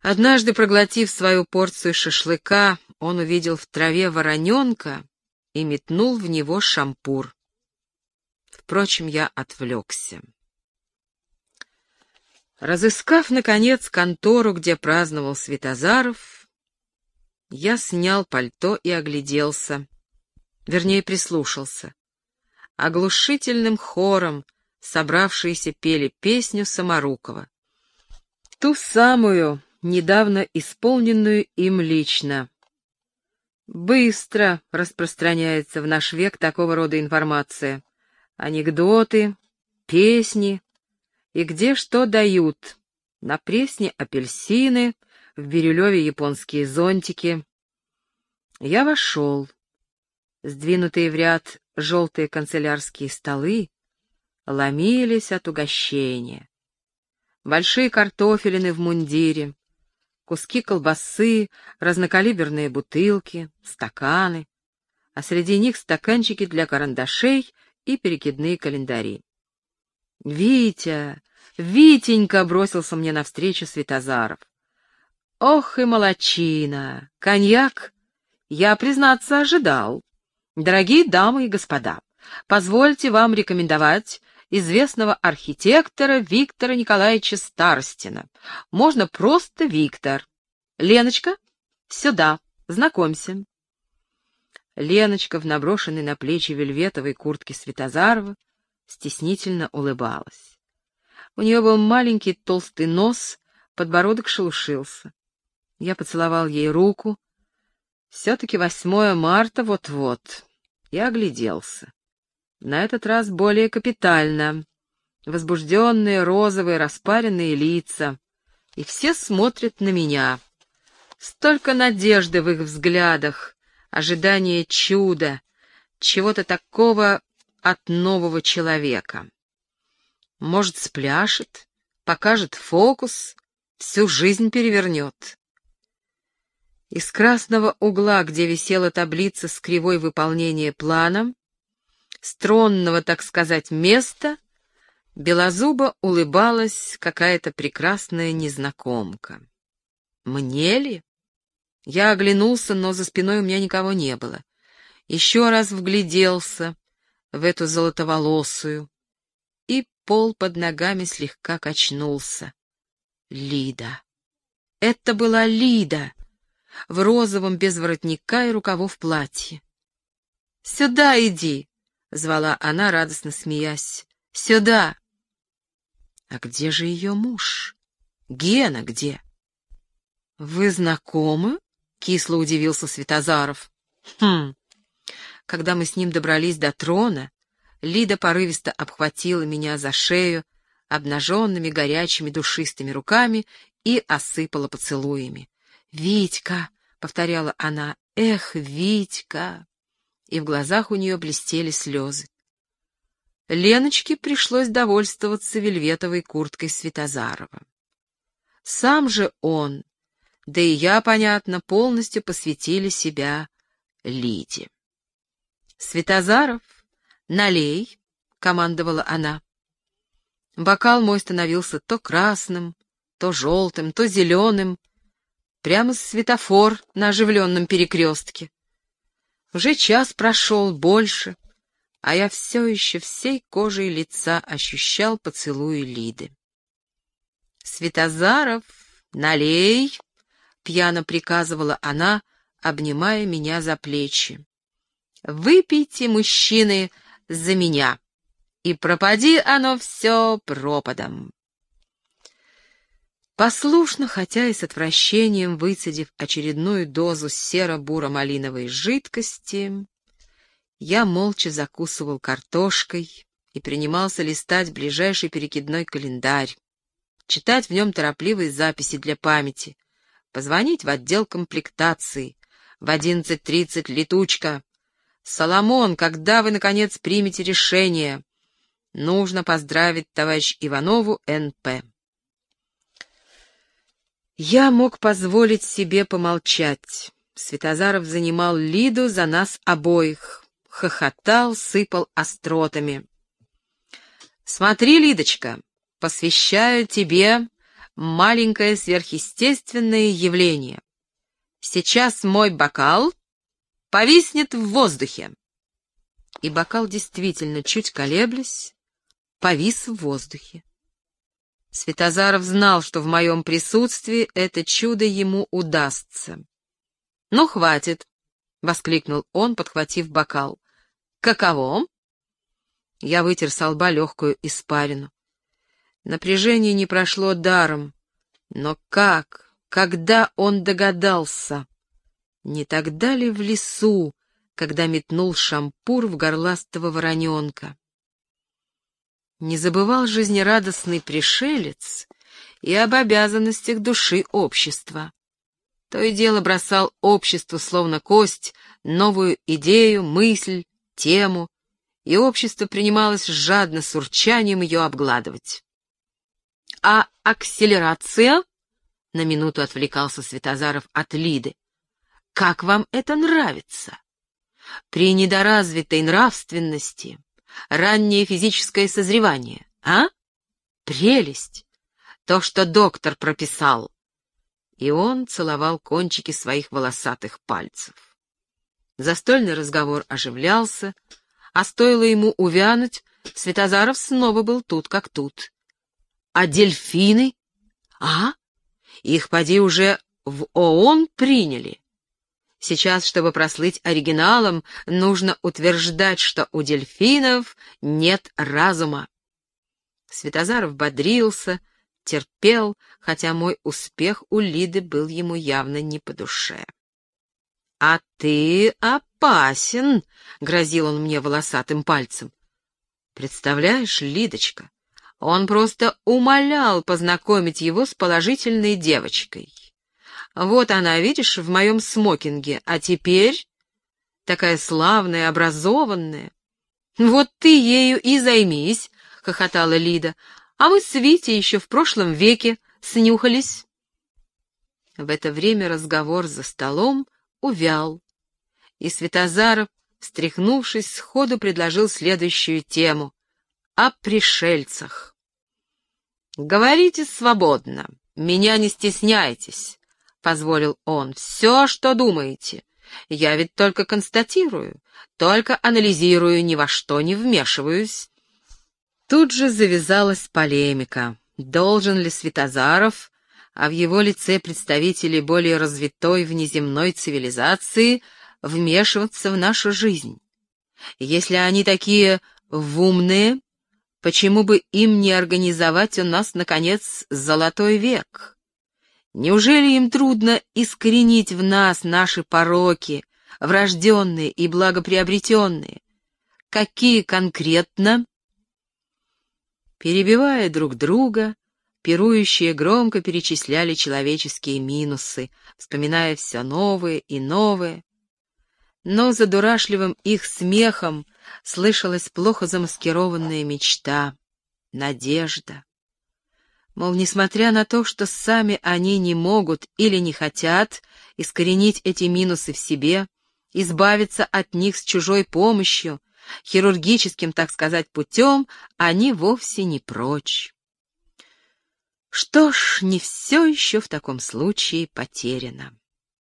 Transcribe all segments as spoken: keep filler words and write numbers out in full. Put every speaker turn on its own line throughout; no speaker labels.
Однажды, проглотив свою порцию шашлыка, он увидел в траве вороненка и метнул в него шампур. Впрочем, я отвлекся. Разыскав, наконец, контору, где праздновал Светозаров, я снял пальто и огляделся, вернее, прислушался. Оглушительным хором собравшиеся пели песню Саморукова. Ту самую, недавно исполненную им лично. Быстро распространяется в наш век такого рода информация. Анекдоты, песни и где что дают. На Пресне апельсины, в Бирюлеве японские зонтики. Я вошел. Сдвинутые в ряд желтые канцелярские столы ломились от угощения. Большие картофелины в мундире, куски колбасы, разнокалиберные бутылки, стаканы, а среди них стаканчики для карандашей и перекидные календари. «Витя! Витенька!» — бросился мне навстречу Светозаров. «Ох и молодчина! Коньяк? Я, признаться, ожидал. Дорогие дамы и господа, позвольте вам рекомендовать известного архитектора Виктора Николаевича Старостина. Можно просто Виктор. Леночка, сюда, знакомься». Леночка в наброшенной на плечи вельветовой куртке Светозарова стеснительно улыбалась. У нее был маленький толстый нос, подбородок шелушился. Я поцеловал ей руку. Все-таки восьмое марта вот-вот. И огляделся. На этот раз более капитально. Возбужденные, розовые, распаренные лица. И все смотрят на меня. Столько надежды в их взглядах, ожидание чуда, чего-то такого от нового человека. Может, спляшет, покажет фокус, всю жизнь перевернет. Из красного угла, где висела таблица с кривой выполнения плана, с тронного, так сказать, места, белозубо улыбалась какая-то прекрасная незнакомка. Мне ли? Я оглянулся, но за спиной у меня никого не было. Еще раз вгляделся в эту золотоволосую, и пол под ногами слегка качнулся. Лида. Это была Лида, в розовом без воротника и рукавов платье. «Сюда иди!» — звала она, радостно смеясь. «Сюда!» А где же ее муж? Гена где? «Вы знакомы?» — кисло удивился Светозаров. «Хм!» Когда мы с ним добрались до трона, Лида порывисто обхватила меня за шею обнаженными, горячими, душистыми руками и осыпала поцелуями. «Витька!» — повторяла она. «Эх, Витька!» И в глазах у нее блестели слезы. Леночке пришлось довольствоваться вельветовой курткой Светозарова. Сам же он, да и я, понятно, полностью посвятили себя Лиде. «Светозаров, налей!» — командовала она. Бокал мой становился то красным, то желтым, то зеленым, прямо светофор на оживленном перекрестке. Уже час прошел, больше, а я все еще всей кожей лица ощущал поцелуи Лиды. «Светозаров, налей!» — пьяно приказывала она, обнимая меня за плечи. «Выпейте, мужчины, за меня, и пропади оно все пропадом». Послушно, хотя и с отвращением, выцедив очередную дозу серо-буро-малиновой жидкости, я молча закусывал картошкой и принимался листать ближайший перекидной календарь, читать в нем торопливые записи для памяти, позвонить в отдел комплектации. В одиннадцать тридцать летучка. «Соломон, когда вы, наконец, примете решение? Нужно поздравить товарищ Иванову эн пэ». Я мог позволить себе помолчать. Светозаров занимал Лиду за нас обоих, хохотал, сыпал остротами. «Смотри, Лидочка, посвящаю тебе маленькое сверхъестественное явление. Сейчас мой бокал повиснет в воздухе. И бокал действительно, чуть колеблясь, повис в воздухе. Святозаров знал, что в моем присутствии это чудо ему удастся. «Ну, хватит!» — воскликнул он, подхватив бокал. «Каково?» Я вытер со лба легкую испарину. Напряжение не прошло даром. Но как, когда он догадался? Не тогда ли в лесу, когда метнул шампур в горластого вороненка? Не забывал жизнерадостный пришелец и об обязанностях души общества. То и дело бросал обществу, словно кость, новую идею, мысль, тему, и общество принималось жадно с урчанием ее обгладывать. «А акселерация?» — на минуту отвлекался Святозаров от Лиды. «Как вам это нравится? При недоразвитой нравственности раннее физическое созревание, а? Прелесть! То, что доктор прописал!» И он целовал кончики своих волосатых пальцев. Застольный разговор оживлялся, а стоило ему увянуть, Святозаров снова был тут как тут. «А дельфины? А? Их, поди, уже в ООН приняли. Сейчас, чтобы прослыть оригиналом, нужно утверждать, что у дельфинов нет разума». Святозаров бодрился, терпел, хотя мой успех у Лиды был ему явно не по душе. «А ты опасен», — грозил он мне волосатым пальцем. «Представляешь, Лидочка, он просто умолял познакомить его с положительной девочкой. Вот она, видишь, в моем смокинге, а теперь такая славная, образованная. Вот ты ею и займись», — хохотала Лида, «а мы с Витей еще в прошлом веке снюхались». В это время разговор за столом увял, и Святозаров, встряхнувшись, сходу предложил следующую тему — о пришельцах. «Говорите свободно, меня не стесняйтесь», — позволил он, — «все, что думаете. Я ведь только констатирую, только анализирую, ни во что не вмешиваюсь». Тут же завязалась полемика. Должен ли Святозаров, а в его лице представители более развитой внеземной цивилизации, вмешиваться в нашу жизнь? Если они такие умные, почему бы им не организовать у нас, наконец, золотой век? Неужели им трудно искоренить в нас наши пороки, врожденные и благоприобретенные? Какие конкретно? Перебивая друг друга, пирующие громко перечисляли человеческие минусы, вспоминая все новые и новые. Но за дурашливым их смехом слышалась плохо замаскированная мечта, надежда. Мол, несмотря на то, что сами они не могут или не хотят искоренить эти минусы в себе, избавиться от них с чужой помощью, хирургическим, так сказать, путем, они вовсе не прочь. Что ж, не все еще в таком случае потеряно.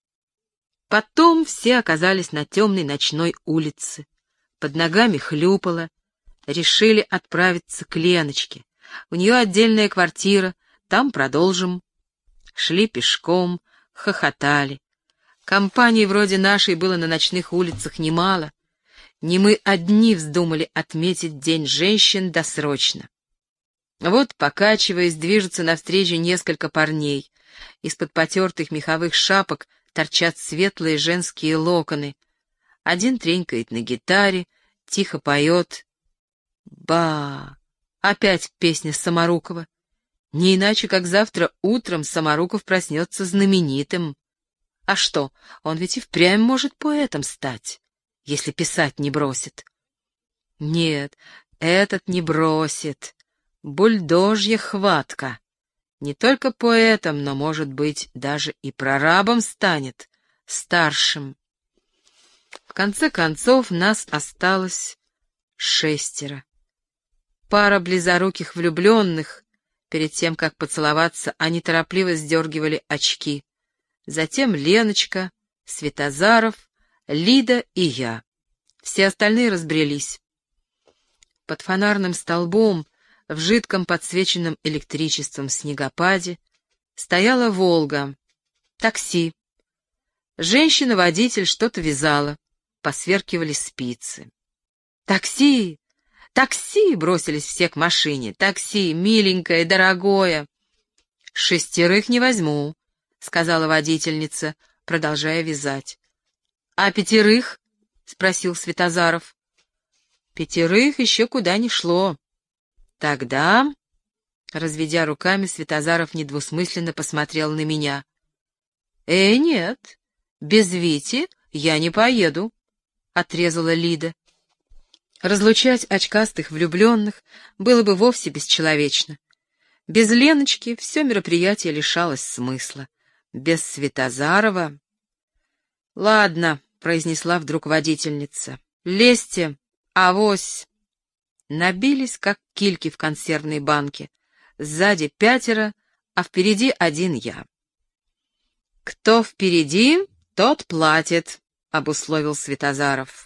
Потом все оказались на темной ночной улице. Под ногами хлюпало. Решили отправиться к Леночке. У нее отдельная квартира, там продолжим. Шли пешком, хохотали. Компаний вроде нашей было на ночных улицах немало. Не мы одни вздумали отметить День женщин досрочно. Вот, покачиваясь, движутся навстречу несколько парней. Из-под потертых меховых шапок торчат светлые женские локоны. Один тренькает на гитаре, тихо поет. Ба! Опять песня Самарукова. Не иначе, как завтра утром Самаруков проснется знаменитым. А что, он ведь и впрямь может поэтом стать, если писать не бросит. Нет, этот не бросит. Бульдожья хватка. Не только поэтом, но, может быть, даже и прорабом станет, старшим. В конце концов, нас осталось шестеро. Пара близоруких влюбленных, Перед тем, как поцеловаться, они торопливо сдергивали очки. Затем Леночка, Светозаров, Лида и я. Все остальные разбрелись. Под фонарным столбом, в жидком подсвеченном электричеством снегопаде, стояла «Волга», такси. Женщина-водитель что-то вязала, посверкивали спицы. «Такси! Такси!» — бросились все к машине. «Такси, миленькое, дорогое!» «Шестерых не возьму», — сказала водительница, продолжая вязать. «А пятерых?» — спросил Светозаров. «Пятерых еще куда ни шло». «Тогда...» — разведя руками, Светозаров недвусмысленно посмотрел на меня. «Э, нет, без Вити я не поеду», — отрезала Лида. Разлучать очкастых влюбленных было бы вовсе бесчеловечно. Без Леночки все мероприятие лишалось смысла. Без Светозарова... «Ладно», — произнесла вдруг водительница, — «лезьте, авось». Набились, как кильки в консервной банке. Сзади пятеро, а впереди один я. «Кто впереди, тот платит», — обусловил Светозаров.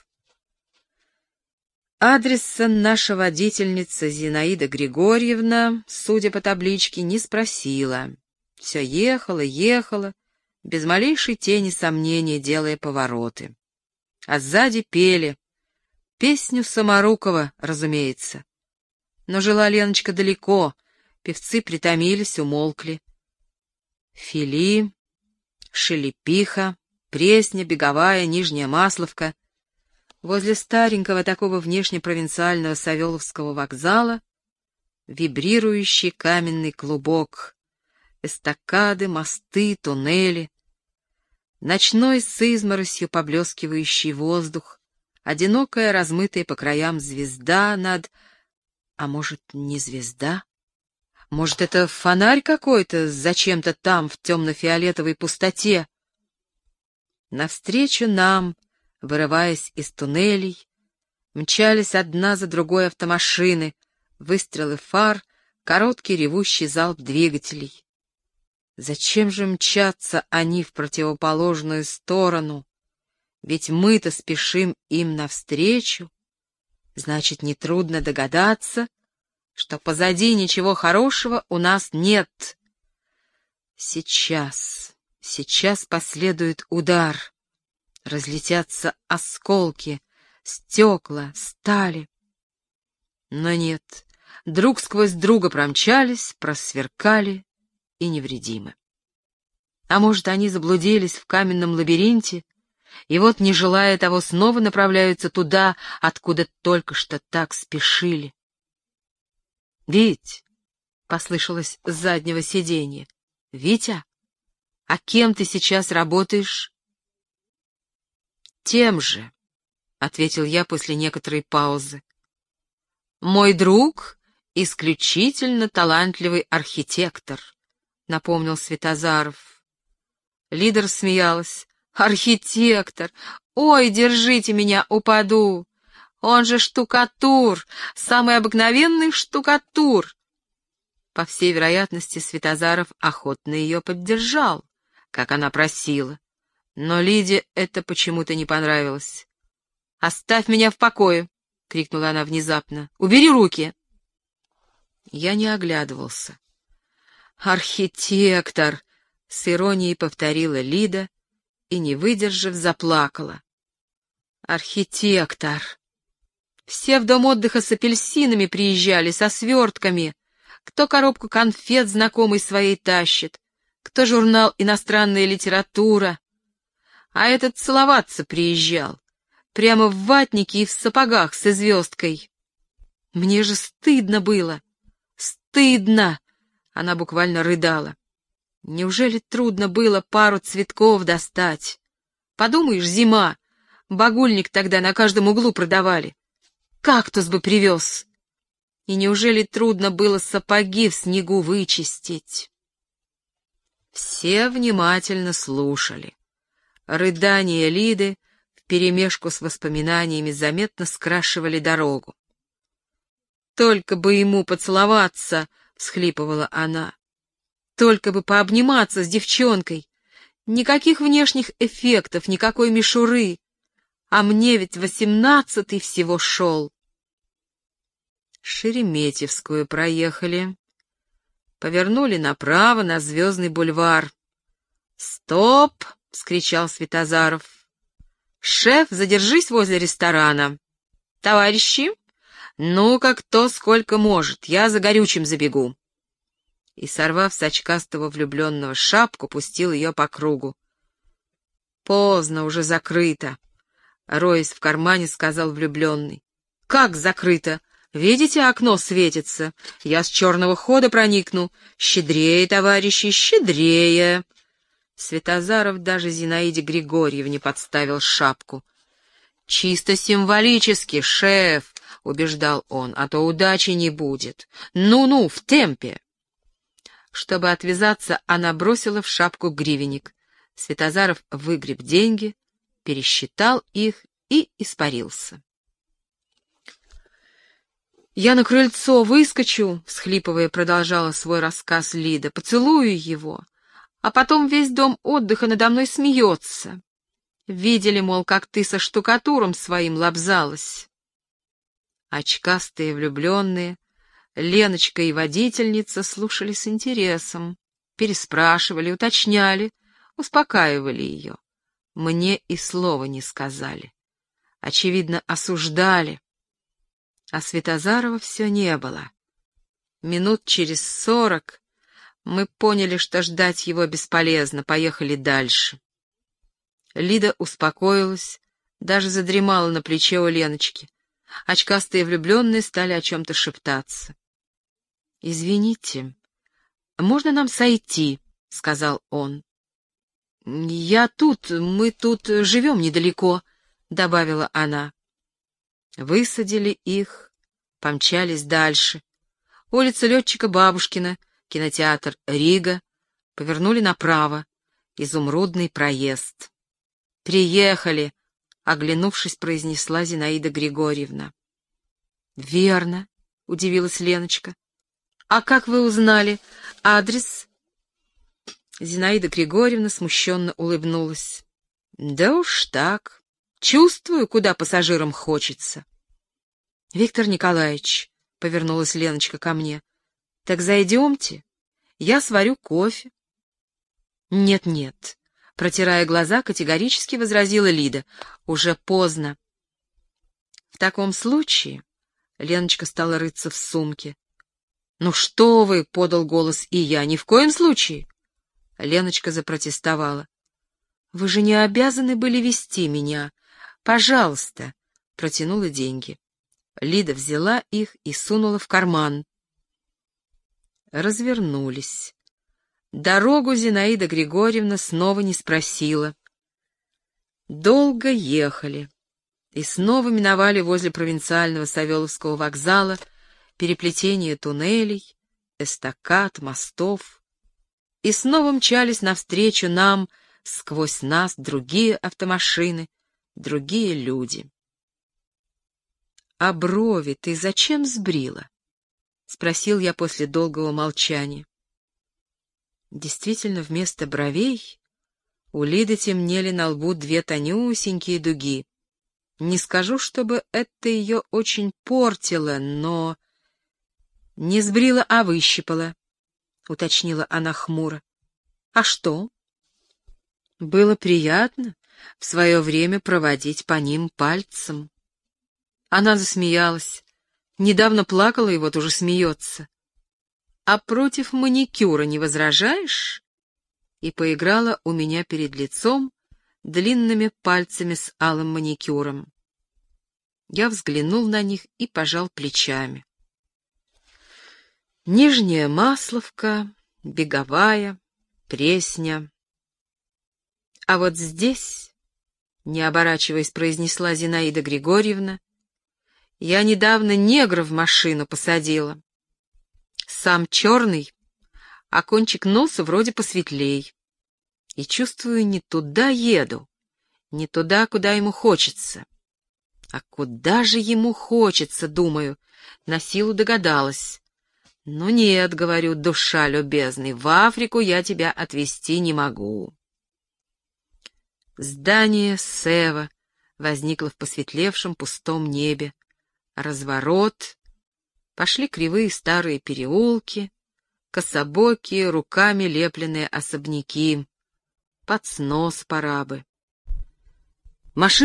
Адреса наша водительница Зинаида Григорьевна, судя по табличке, не спросила. Все ехала, ехала, без малейшей тени сомнения делая повороты. А сзади пели. Песню Самарукова, разумеется. Но жила Леночка далеко, певцы притомились, умолкли. Фили, Шелепиха, Пресня, Беговая, Нижняя Масловка. Возле старенького такого внешне провинциального Савеловского вокзала вибрирующий каменный клубок, эстакады, мосты, туннели, ночной с изморосью поблескивающий воздух, одинокая, размытая по краям звезда над... А может, не звезда? Может, это фонарь какой-то зачем-то там, в темно-фиолетовой пустоте? Навстречу нам, вырываясь из туннелей, мчались одна за другой автомашины, выстрелы фар, короткий ревущий залп двигателей. Зачем же мчатся они в противоположную сторону? Ведь мы-то спешим им навстречу. Значит, нетрудно догадаться, что позади ничего хорошего у нас нет. Сейчас, сейчас последует удар. Разлетятся осколки, стекла, стали. Но нет, друг сквозь друга промчались, просверкали и невредимы. А может, они заблудились в каменном лабиринте, и вот, не желая того, снова направляются туда, откуда только что так спешили. «Вить!» — послышалось с заднего сиденья. «Витя, а кем ты сейчас работаешь?» «Тем же», — ответил я после некоторой паузы. «Мой друг — исключительно талантливый архитектор», — напомнил Светозаров. Лида рассмеялась. «Архитектор! Ой, держите меня, упаду! Он же штукатур, самый обыкновенный штукатур!» По всей вероятности, Светозаров охотно ее поддержал, как она просила. Но Лиде это почему-то не понравилось. «Оставь меня в покое!» — крикнула она внезапно. «Убери руки!» Я не оглядывался. «Архитектор!» — с иронией повторила Лида и, не выдержав, заплакала. «Архитектор!» Все в дом отдыха с апельсинами приезжали, со свертками. Кто коробку конфет знакомый своей тащит, кто журнал «Иностранная литература». А этот целоваться приезжал, прямо в ватнике и в сапогах со звездкой. Мне же стыдно было, стыдно! Она буквально рыдала. Неужели трудно было пару цветков достать? Подумаешь, зима, багульник тогда на каждом углу продавали. Кактус бы привез. И неужели трудно было сапоги в снегу вычистить? Все внимательно слушали. Рыдания Лиды вперемешку с воспоминаниями заметно скрашивали дорогу. «Только бы ему поцеловаться!» — — всхлипывала она. «Только бы пообниматься с девчонкой. Никаких внешних эффектов, никакой мишуры. А мне ведь восемнадцатый всего шел». Шереметьевскую проехали. Повернули направо на Звездный бульвар. «Стоп!» — вскричал Светозаров. «Шеф, задержись возле ресторана. Товарищи, ну-ка кто сколько может, я за горючим забегу». И, сорвав с очкастого влюбленного шапку, пустил ее по кругу. «Поздно, уже закрыто», — роясь в кармане, сказал влюбленный. «Как закрыто? Видите, окно светится. Я с черного хода проникну. Щедрее, товарищи, щедрее». Светозаров даже Зинаиде Григорьевне подставил шапку. «Чисто символически, шеф», — убеждал он, — «а то удачи не будет. Ну-ну, в темпе». Чтобы отвязаться, она бросила в шапку гривенник. Светозаров выгреб деньги, пересчитал их и испарился. «Я на крыльцо выскочу», — всхлипывая, продолжала свой рассказ Лида, — «поцелую его, а потом весь дом отдыха надо мной смеется. Видели, мол, как ты со штукатуром своим лобзалась». Очкастые влюбленные, Леночка и водительница, слушали с интересом, переспрашивали, уточняли, успокаивали ее. Мне и слова не сказали. Очевидно, осуждали. А Светозарова все не было. Минут через сорок мы поняли, что ждать его бесполезно, поехали дальше. Лида успокоилась, даже задремала на плече у Леночки. Очкастые влюбленные стали о чем-то шептаться. «Извините, можно нам сойти?» — сказал он. «Я тут, мы тут живем недалеко», — добавила она. Высадили их, помчались дальше. Улица Летчика Бабушкина, кинотеатр «Рига», повернули направо, Изумрудный проезд. «Приехали», — оглянувшись, произнесла Зинаида Григорьевна. «Верно», — удивилась Леночка. «А как вы узнали адрес?» Зинаида Григорьевна смущенно улыбнулась. «Да уж так. Чувствую, куда пассажирам хочется». «Виктор Николаевич», — повернулась Леночка ко мне, — «так зайдемте, я сварю кофе». «Нет-нет», — протирая глаза, категорически возразила Лида, — «уже поздно». «В таком случае...» — Леночка стала рыться в сумке. «Ну что вы!» — подал голос и я. «Ни в коем случае!» Леночка запротестовала. «Вы же не обязаны были вести меня. Пожалуйста!» — протянула деньги. Лида взяла их и сунула в карман. Развернулись. Дорогу Зинаида Григорьевна снова не спросила. Долго ехали. И снова миновали возле провинциального Савеловского вокзала переплетение туннелей, эстакад, мостов, и снова мчались навстречу нам, сквозь нас, другие автомашины, другие люди. «А брови ты зачем сбрила?» — спросил я после долгого молчания. Действительно, вместо бровей у Лиды темнели на лбу две тонюсенькие дуги. Не скажу, чтобы это ее очень портило, но... «Не сбрила, а выщипала», — уточнила она хмуро. «А что?» «Было приятно в свое время проводить по ним пальцем». Она засмеялась. Недавно плакала и вот уже смеется. «А против маникюра не возражаешь?» И поиграла у меня перед лицом длинными пальцами с алым маникюром. Я взглянул на них и пожал плечами. Нижняя Масловка, Беговая, Пресня. А вот здесь, не оборачиваясь, произнесла Зинаида Григорьевна, я недавно негра в машину посадила. Сам черный, а кончик носа вроде посветлей. И чувствую, не туда еду, не туда, куда ему хочется. А куда же ему хочется, думаю, на силу догадалась. Ну нет, говорю, душа любезный, в Африку я тебя отвезти не могу. Здание Сева возникло в посветлевшем пустом небе. Разворот. Пошли кривые старые переулки, кособокие, руками лепленные особняки. Под снос пора бы. Машина